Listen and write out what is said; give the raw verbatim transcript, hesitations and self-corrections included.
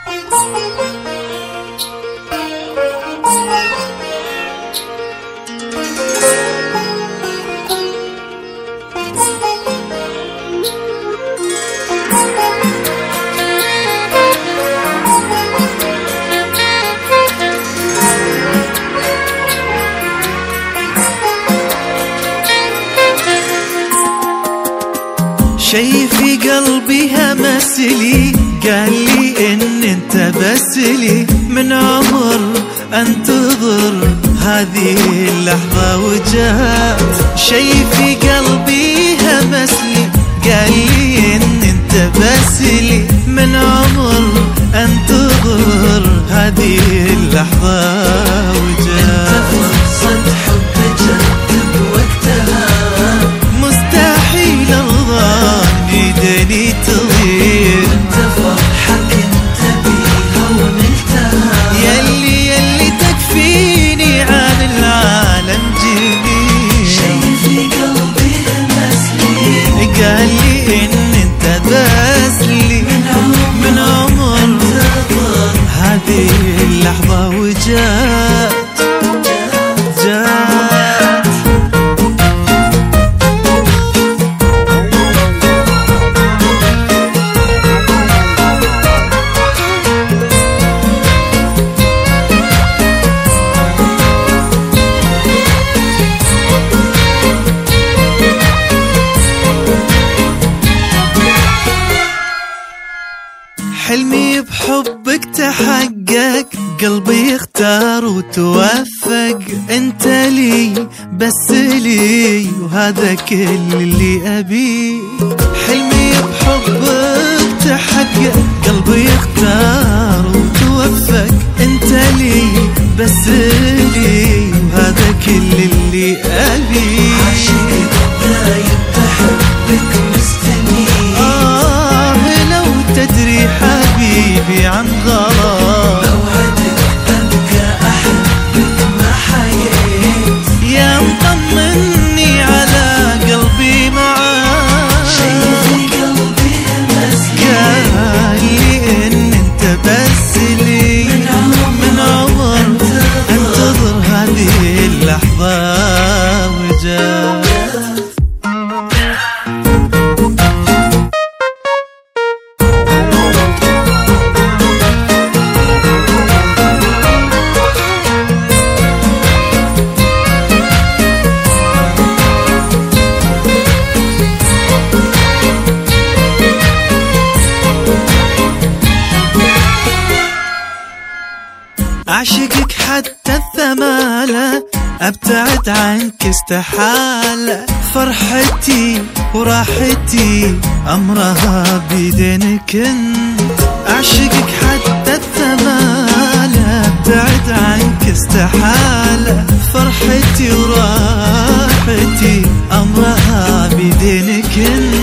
شي في قلبي همسلي قال لي ان انت بس لي من عمر انتظر هذه اللحظة وجات. شي في قلبي همسلي قال لي ان انت بس لي من عمر انتظر هذه اللحظة وجات. انت فرصة حب جد بوقتها مستحيل ارضى ايديني تغير. انت فرحك انت بيها ونلتها يلي يلي تكفيني عن العالم جميل. شي في قلبي همسلي قال لي ان انت بس لي من عمر انتظر هذه اللحظة وجات جات. حلمي بحبك تحقق، قلبي اختار وتوفق. انت لي بس لي وهذا كل اللي ابيه. حلمي بحبك تحقق، قلبي اختار وتوفق. انت لي بس لي وهذا كل اللي ابيه. عاشق دايب بحبك مستني آه لو تدري حبيبي عن غرام بوعدك أبقى أحبك ما حييت. يا مطمني على قلبي معاك. شي في قلبي همسلي قال لي ان انت بس لي من عمر انتظر هذه اللحظة وجات. أعشقك حتى الثمالة، أبتعد عنك استحالة. فرحتي وراحتي أمرها بيدينك انت. أعشقك حتى الثمالة، أبتعد عنك استحالة. فرحتي وراحتي أمرها بيدينك انت.